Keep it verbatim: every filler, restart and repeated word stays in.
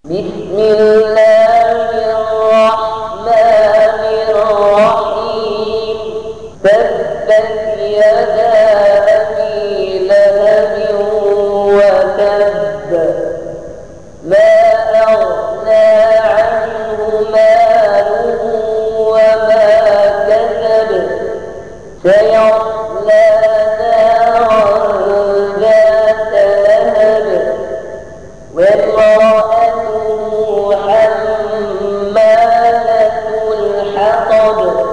بسم الله الرحمن الرحيم تبت يدا أبي لهب وتب ما أغنى عنه ماله وما كسب سيصلى نارا ذات لهب وامرأته حمالة الحطب